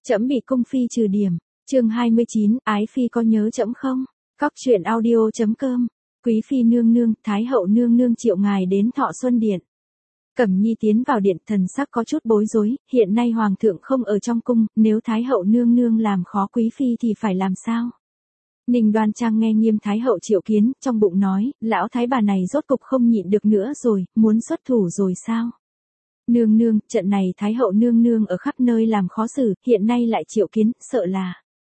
Trẫm bị cung phi trừ điểm. Chương 29, ái phi có nhớ trẫm không? Cóc truyện audio.com. Quý phi nương nương, thái hậu nương nương triệu ngài đến Thọ Xuân điện. Cẩm Nhi tiến vào điện, thần sắc có chút bối rối, hiện nay hoàng thượng không ở trong cung, nếu thái hậu nương nương làm khó quý phi thì phải làm sao? Ninh Đoan Trang nghe Nghiêm thái hậu triệu kiến, trong bụng nói, lão thái bà này rốt cục không nhịn được nữa rồi, muốn xuất thủ rồi sao? Nương nương, trận này thái hậu nương nương ở khắp nơi làm khó xử, hiện nay lại triệu kiến, sợ là.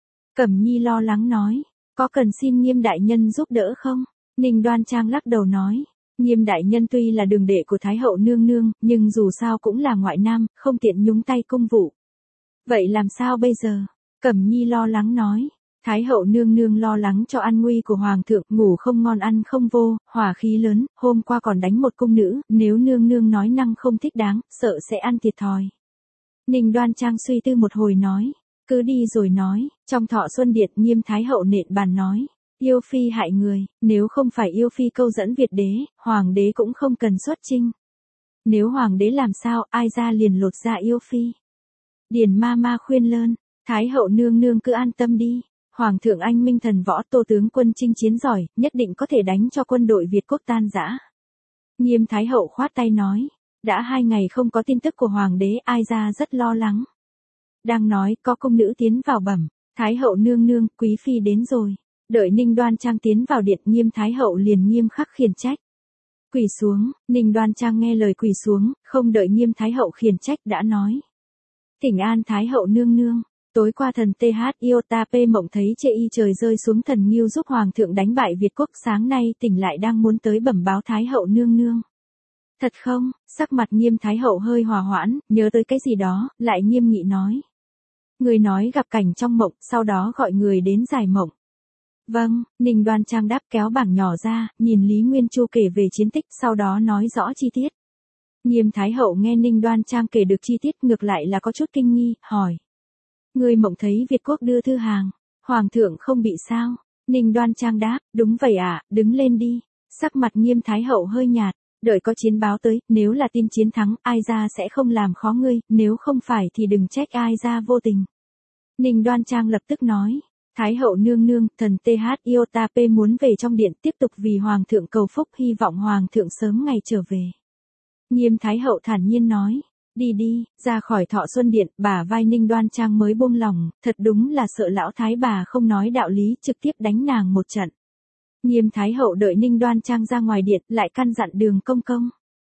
Cẩm Nhi lo lắng nói, có cần xin Nghiêm đại nhân giúp đỡ không? Ninh Đoan Trang lắc đầu nói, Nghiêm đại nhân tuy là đường đệ của thái hậu nương nương, nhưng dù sao cũng là ngoại nam, không tiện nhúng tay công vụ. Vậy làm sao bây giờ? Cẩm Nhi lo lắng nói. Thái hậu nương nương lo lắng cho an nguy của hoàng thượng, ngủ không ngon ăn không vô, hỏa khí lớn, hôm qua còn đánh một cung nữ, nếu nương nương nói năng không thích đáng, sợ sẽ ăn thiệt thòi. Ninh Đoan Trang suy tư một hồi nói, cứ đi rồi nói, trong Thọ Xuân điện Nghiêm thái hậu nện bàn nói, yêu phi hại người, nếu không phải yêu phi câu dẫn Việt đế, hoàng đế cũng không cần xuất chinh. Nếu hoàng đế làm sao, ai ra liền lột ra yêu phi. Điền ma ma khuyên lơn, thái hậu nương nương cứ an tâm đi. Hoàng thượng anh minh thần võ, Tô tướng quân chinh chiến giỏi, nhất định có thể đánh cho quân đội Việt quốc tan rã. Nghiêm thái hậu khoát tay nói, đã 2 ngày không có tin tức của hoàng đế, ai ra rất lo lắng. Đang nói, có công nữ tiến vào bẩm, thái hậu nương nương, quý phi đến rồi. Đợi Ninh Đoan Trang tiến vào điện, Nghiêm thái hậu liền nghiêm khắc khiển trách. Quỳ xuống, Ninh Đoan Trang nghe lời quỳ xuống, không đợi Nghiêm thái hậu khiển trách đã nói. Thỉnh an thái hậu nương nương. Tối qua thần TH Iotap mộng thấy chê y trời rơi xuống thần nghiêu giúp hoàng thượng đánh bại Việt quốc, sáng nay tỉnh lại đang muốn tới bẩm báo thái hậu nương nương. Thật không? Sắc mặt Nghiêm thái hậu hơi hòa hoãn, nhớ tới cái gì đó, lại nghiêm nghị nói. Người nói gặp cảnh trong mộng, sau đó gọi người đến giải mộng. Vâng, Ninh Đoan Trang đáp kéo bảng nhỏ ra, nhìn Lý Nguyên Chu kể về chiến tích, sau đó nói rõ chi tiết. Nghiêm thái hậu nghe Ninh Đoan Trang kể được chi tiết ngược lại là có chút kinh nghi, hỏi. Người mộng thấy Việt quốc đưa thư hàng, hoàng thượng không bị sao? Ninh Đoan Trang đáp, đúng vậy ạ, đứng lên đi. Sắc mặt Nghiêm thái hậu hơi nhạt, đợi có chiến báo tới, nếu là tin chiến thắng, ai ra sẽ không làm khó ngươi, nếu không phải thì đừng trách ai ra vô tình. Ninh Đoan Trang lập tức nói, thái hậu nương nương, thần TH Iotap muốn về trong điện tiếp tục vì hoàng thượng cầu phúc, hy vọng hoàng thượng sớm ngày trở về. Nghiêm thái hậu thản nhiên nói. Đi đi, ra khỏi Thọ Xuân điện, bà vai Ninh Đoan Trang mới buông lòng, thật đúng là sợ lão thái bà không nói đạo lý, trực tiếp đánh nàng một trận. Nghiêm thái hậu đợi Ninh Đoan Trang ra ngoài điện, lại căn dặn Đường công công.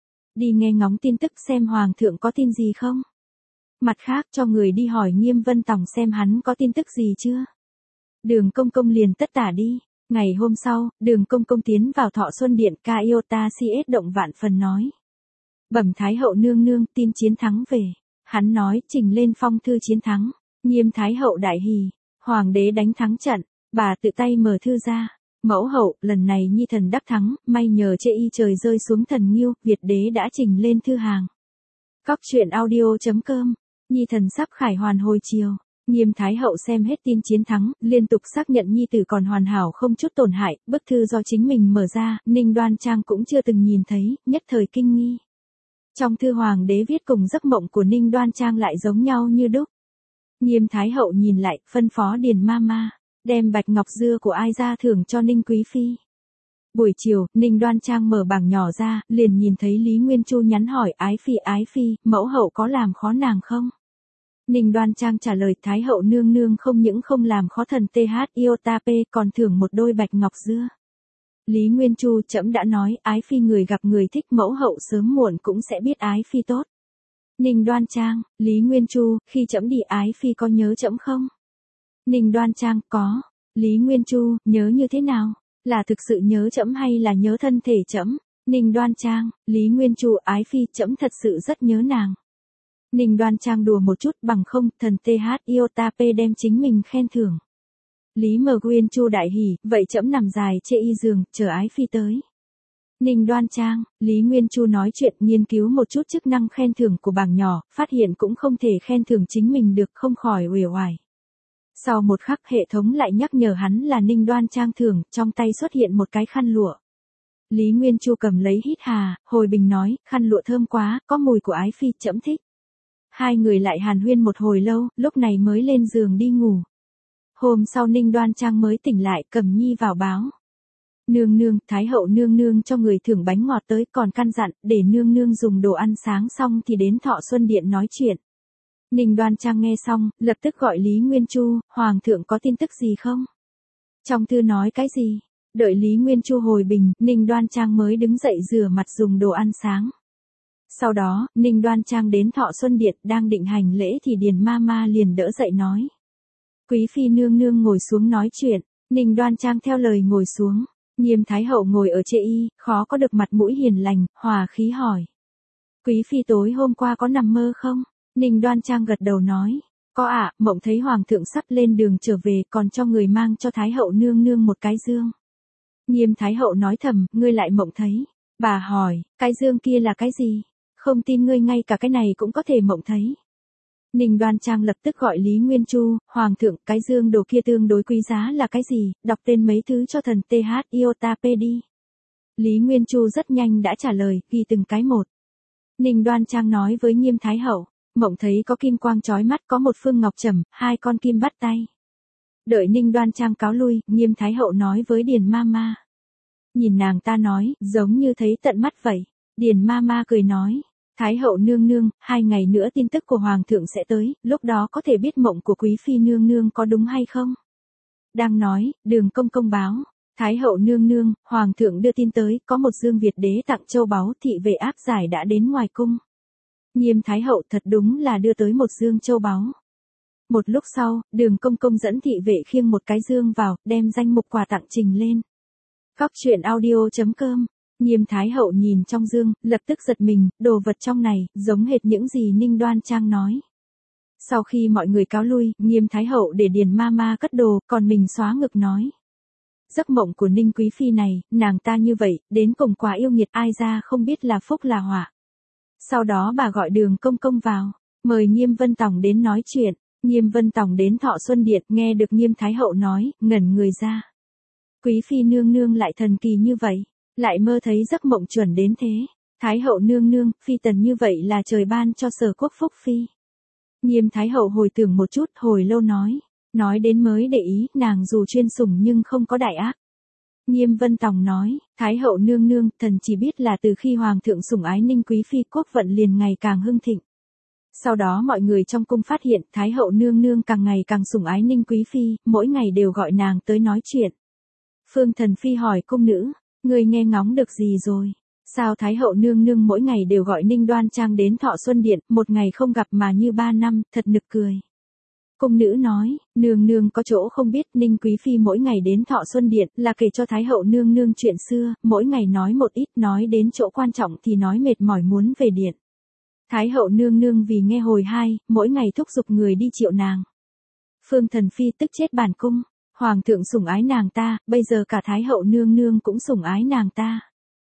Đi nghe ngóng tin tức xem hoàng thượng có tin gì không. Mặt khác cho người đi hỏi Nghiêm Vân Tòng xem hắn có tin tức gì chưa. Đường công công liền tất tả đi. Ngày hôm sau, Đường công công tiến vào Thọ Xuân điện, ca Iota CS động vạn phần nói. Bẩm thái hậu nương nương, tin chiến thắng về. Hắn nói, trình lên phong thư chiến thắng. Nghiêm thái hậu đại hỉ. Hoàng đế đánh thắng trận. Bà tự tay mở thư ra. Mẫu hậu, lần này nhi thần đắc thắng, may nhờ chê y trời rơi xuống thần nghiêu, Việt đế đã trình lên thư hàng. Cóc truyện audio.com. Nhi thần sắp khải hoàn hồi chiều. Nghiêm thái hậu xem hết tin chiến thắng, liên tục xác nhận nhi tử còn hoàn hảo không chút tổn hại, bức thư do chính mình mở ra, Ninh Đoan Trang cũng chưa từng nhìn thấy, nhất thời kinh nghi. Trong thư hoàng đế viết cùng giấc mộng của Ninh Đoan Trang lại giống nhau như đúc. Nghiêm thái hậu nhìn lại, phân phó Điền ma ma, đem bạch ngọc dưa của ai ra thưởng cho Ninh quý phi. Buổi chiều, Ninh Đoan Trang mở bảng nhỏ ra, liền nhìn thấy Lý Nguyên Chu nhắn hỏi ái phi, mẫu hậu có làm khó nàng không? Ninh Đoan Trang trả lời thái hậu nương nương không những không làm khó thần TH Iotap còn thưởng một đôi bạch ngọc dưa. Lý Nguyên Chu trẫm đã nói ái phi người gặp người thích, mẫu hậu sớm muộn cũng sẽ biết ái phi tốt. Ninh Đoan Trang, Lý Nguyên Chu, khi trẫm đi ái phi có nhớ trẫm không? Ninh Đoan Trang, có. Lý Nguyên Chu, nhớ như thế nào? Là thực sự nhớ trẫm hay là nhớ thân thể trẫm? Ninh Đoan Trang, Lý Nguyên Chu, ái phi, trẫm thật sự rất nhớ nàng. Ninh Đoan Trang đùa một chút, bằng không, thần TH Iotap đem chính mình khen thưởng. Lý Nguyên Chu đại hỉ, vậy trẫm nằm dài chê y giường, chờ ái phi tới. Ninh Đoan Trang, Lý Nguyên Chu nói chuyện, nghiên cứu một chút chức năng khen thưởng của bảng nhỏ, phát hiện cũng không thể khen thưởng chính mình được, không khỏi uể oải. Sau một khắc hệ thống lại nhắc nhở hắn là Ninh Đoan Trang thưởng, trong tay xuất hiện một cái khăn lụa. Lý Nguyên Chu cầm lấy hít hà, hồi bình nói, khăn lụa thơm quá, có mùi của ái phi, trẫm thích. Hai người lại hàn huyên một hồi lâu, lúc này mới lên giường đi ngủ. Hôm sau Ninh Đoan Trang mới tỉnh lại, Cẩm Nhi vào báo. Nương nương, Thái hậu nương nương cho người thưởng bánh ngọt tới, còn căn dặn, để nương nương dùng đồ ăn sáng xong thì đến Thọ Xuân Điện nói chuyện. Ninh Đoan Trang nghe xong, lập tức gọi Lý Nguyên Chu, Hoàng thượng có tin tức gì không? Trong thư nói cái gì? Đợi Lý Nguyên Chu hồi bình, Ninh Đoan Trang mới đứng dậy rửa mặt dùng đồ ăn sáng. Sau đó, Ninh Đoan Trang đến Thọ Xuân Điện, đang định hành lễ thì Điền Mama liền đỡ dậy nói. Quý phi nương nương ngồi xuống nói chuyện. Ninh Đoan Trang theo lời ngồi xuống. Nhiêm Thái hậu ngồi ở chê y, khó có được mặt mũi hiền lành, hòa khí hỏi. Quý phi tối hôm qua có nằm mơ không? Ninh Đoan Trang gật đầu nói. Có ạ, mộng thấy hoàng thượng sắp lên đường trở về, còn cho người mang cho Thái hậu nương nương một cái dương. Nhiêm Thái hậu nói thầm, ngươi lại mộng thấy. Bà hỏi, cái dương kia là cái gì? Không tin ngươi ngay cả cái này cũng có thể mộng thấy. Ninh Đoan Trang lập tức gọi Lý Nguyên Chu, Hoàng thượng, cái dương đồ kia tương đối quý giá là cái gì, đọc tên mấy thứ cho thần TH Iota P đi. Lý Nguyên Chu rất nhanh đã trả lời, ghi từng cái một. Ninh Đoan Trang nói với Nhiêm Thái hậu, mộng thấy có kim quang chói mắt, có một phương ngọc trầm, hai con kim bắt tay. Đợi Ninh Đoan Trang cáo lui, Nhiêm Thái hậu nói với Điền Mama. Nhìn nàng ta nói, giống như thấy tận mắt vậy. Điền Mama cười nói. Thái hậu nương nương, 2 ngày nữa tin tức của Hoàng thượng sẽ tới, lúc đó có thể biết mộng của quý phi nương nương có đúng hay không? Đang nói, Đường Công Công báo. Thái hậu nương nương, Hoàng thượng đưa tin tới, có một dương Việt đế tặng châu báu, thị vệ áp giải đã đến ngoài cung. Nhiêm Thái hậu thật đúng là đưa tới một dương châu báu. Một lúc sau, Đường Công Công dẫn thị vệ khiêng một cái dương vào, đem danh mục quà tặng trình lên. Góc truyện audio.com. Nhiêm Thái hậu nhìn trong dương, lập tức giật mình, đồ vật trong này, giống hệt những gì Ninh Đoan Trang nói. Sau khi mọi người cáo lui, Nhiêm Thái hậu để Điền Mama cất đồ, còn mình xóa ngực nói. Giấc mộng của Ninh quý phi này, nàng ta như vậy, đến cùng quá yêu nghiệt, ai ra không biết là phúc là họa. Sau đó bà gọi Đường Công Công vào, mời Nhiêm Vân Tòng đến nói chuyện. Nhiêm Vân Tòng đến Thọ Xuân Điện, nghe được Nhiêm Thái hậu nói, ngẩn người ra. Quý phi nương nương lại thần kỳ như vậy, lại mơ thấy giấc mộng chuẩn đến thế. Thái hậu nương nương, phi tần như vậy là trời ban cho Sở Quốc phúc phi. Nhiêm Thái hậu hồi tưởng một chút, hồi lâu nói đến mới để ý, nàng dù chuyên sủng nhưng không có đại ác. Nhiêm Vân Tòng nói, Thái hậu nương nương, thần chỉ biết là từ khi Hoàng thượng sủng ái Ninh quý phi, quốc vận liền ngày càng hưng thịnh. Sau đó mọi người trong cung phát hiện, Thái hậu nương nương càng ngày càng sủng ái Ninh quý phi, mỗi ngày đều gọi nàng tới nói chuyện. Phương Thần Phi hỏi cung nữ, người nghe ngóng được gì rồi? Sao Thái hậu nương nương mỗi ngày đều gọi Ninh Đoan Trang đến Thọ Xuân Điện, một ngày không gặp mà như 3 năm, thật nực cười. Cung nữ nói, nương nương có chỗ không biết, Ninh quý phi mỗi ngày đến Thọ Xuân Điện là kể cho Thái hậu nương nương chuyện xưa, mỗi ngày nói một ít, nói đến chỗ quan trọng thì nói mệt mỏi muốn về điện. Thái hậu nương nương vì nghe hồi hai, mỗi ngày thúc giục người đi triệu nàng. Phương Thần Phi tức chết bản cung, Hoàng thượng sủng ái nàng ta, bây giờ cả Thái hậu nương nương cũng sủng ái nàng ta.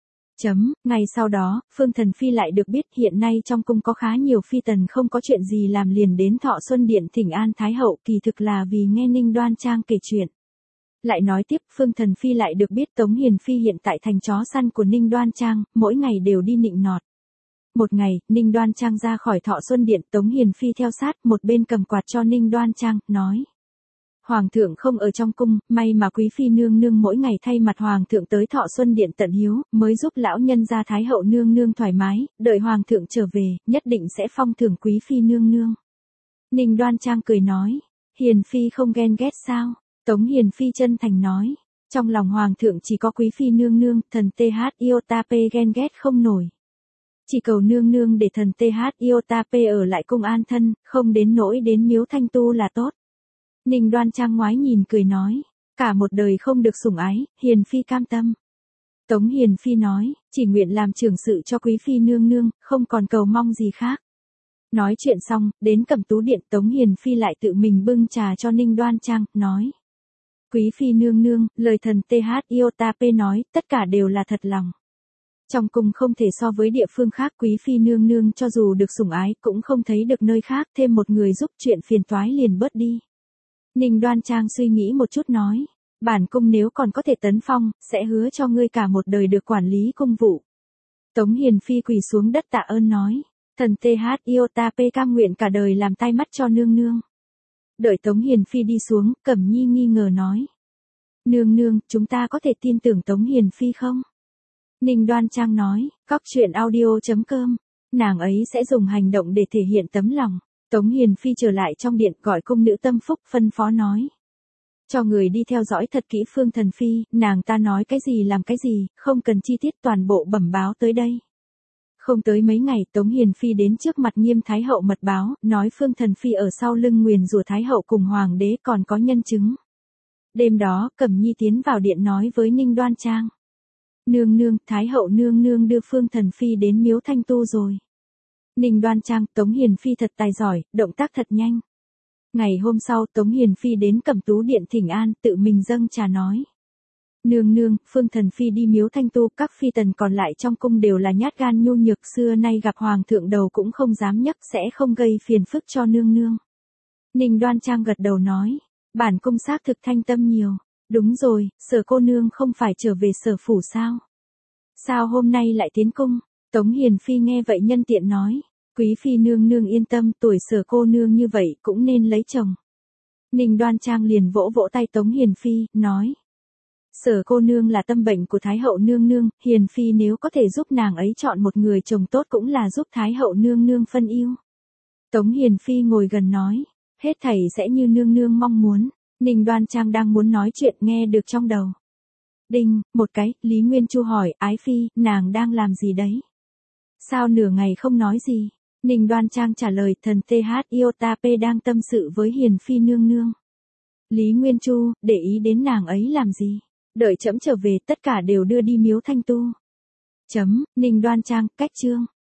Ngày sau đó, Phương Thần Phi lại được biết hiện nay trong cung có khá nhiều phi tần không có chuyện gì làm liền đến Thọ Xuân Điện thỉnh an Thái hậu, kỳ thực là vì nghe Ninh Đoan Trang kể chuyện. Lại nói tiếp, Phương Thần Phi lại được biết Tống Hiền Phi hiện tại thành chó săn của Ninh Đoan Trang, mỗi ngày đều đi nịnh nọt. Một ngày, Ninh Đoan Trang ra khỏi Thọ Xuân Điện, Tống Hiền Phi theo sát, một bên cầm quạt cho Ninh Đoan Trang, nói. Hoàng thượng không ở trong cung, may mà quý phi nương nương mỗi ngày thay mặt Hoàng thượng tới Thọ Xuân Điện tận hiếu, mới giúp lão nhân gia Thái hậu nương nương thoải mái, đợi Hoàng thượng trở về, nhất định sẽ phong thưởng quý phi nương nương. Ninh Đoan Trang cười nói, Hiền Phi không ghen ghét sao? Tống Hiền Phi chân thành nói, trong lòng Hoàng thượng chỉ có quý phi nương nương, thần TH Iota P ghen ghét không nổi. Chỉ cầu nương nương để thần TH Iota P ở lại cung an thân, không đến nỗi đến miếu thanh tu là tốt. Ninh Đoan Trang ngoái nhìn cười nói, cả một đời không được sủng ái, Hiền Phi cam tâm. Tống Hiền Phi nói, chỉ nguyện làm trưởng sự cho quý phi nương nương, không còn cầu mong gì khác. Nói chuyện xong, đến Cẩm Tú Điện, Tống Hiền Phi lại tự mình bưng trà cho Ninh Đoan Trang, nói. Quý phi nương nương, lời thần TH Iota P nói, tất cả đều là thật lòng. Trong cung không thể so với địa phương khác, quý phi nương nương cho dù được sủng ái, cũng không thấy được nơi khác, thêm một người giúp chuyện phiền toái liền bớt đi. Ninh Đoan Trang suy nghĩ một chút nói, bản cung nếu còn có thể tấn phong, sẽ hứa cho ngươi cả một đời được quản lý cung vụ. Tống Hiền Phi quỳ xuống đất tạ ơn nói, Thần TH Iota P cam nguyện cả đời làm tai mắt cho nương nương. Đợi Tống Hiền Phi đi xuống, Cẩm Nhi nghi ngờ nói. Nương nương, chúng ta có thể tin tưởng Tống Hiền Phi không? Ninh Đoan Trang nói, cóc truyện audio.com. Nàng ấy sẽ dùng hành động để thể hiện tấm lòng. Tống Hiền Phi trở lại trong điện gọi cung nữ tâm phúc phân phó nói. Cho người đi theo dõi thật kỹ Phương Thần Phi, nàng ta nói cái gì làm cái gì, không cần chi tiết toàn bộ bẩm báo tới đây. Không tới mấy ngày Tống Hiền Phi đến trước mặt Nghiêm Thái Hậu mật báo, nói Phương Thần Phi ở sau lưng nguyền rủa Thái Hậu cùng Hoàng đế còn có nhân chứng. Đêm đó, Cẩm Nhi tiến vào điện nói với Ninh Đoan Trang. Nương nương, Thái Hậu nương nương đưa Phương Thần Phi đến miếu Thanh Tu rồi. Ninh Đoan Trang, Tống Hiền Phi thật tài giỏi, động tác thật nhanh. Ngày hôm sau Tống Hiền Phi đến Cẩm Tú điện thỉnh an, tự mình dâng trà nói. Nương nương, Phương Thần Phi đi miếu Thanh Tu, các phi tần còn lại trong cung đều là nhát gan nhu nhược, xưa nay gặp Hoàng thượng đầu cũng không dám nhấc, sẽ không gây phiền phức cho nương nương. Ninh Đoan Trang gật đầu nói. Bản cung xác thực thanh tâm nhiều. Đúng rồi, Sở cô nương không phải trở về Sở phủ sao? Sao hôm nay lại tiến cung? Tống Hiền Phi nghe vậy nhân tiện nói. Quý phi nương nương yên tâm, tuổi Sở cô nương như vậy cũng nên lấy chồng. Ninh Đoan Trang liền vỗ vỗ tay Tống Hiền Phi, nói. Sở cô nương là tâm bệnh của Thái Hậu nương nương, Hiền Phi nếu có thể giúp nàng ấy chọn một người chồng tốt cũng là giúp Thái Hậu nương nương phân ưu. Tống Hiền Phi ngồi gần nói. Hết thảy sẽ như nương nương mong muốn. Ninh Đoan Trang đang muốn nói chuyện nghe được trong đầu. Đinh, một cái, Lý Nguyên Chu hỏi, Ái Phi, nàng đang làm gì đấy? Sao nửa ngày không nói gì? Ninh Đoan Trang trả lời, thần TH Iota P đang tâm sự với Hiền Phi nương nương. Lý Nguyên Chu, để ý đến nàng ấy làm gì? Đợi trẫm trở về, tất cả đều đưa đi miếu Thanh Tu. Ninh Đoan Trang, cách chương.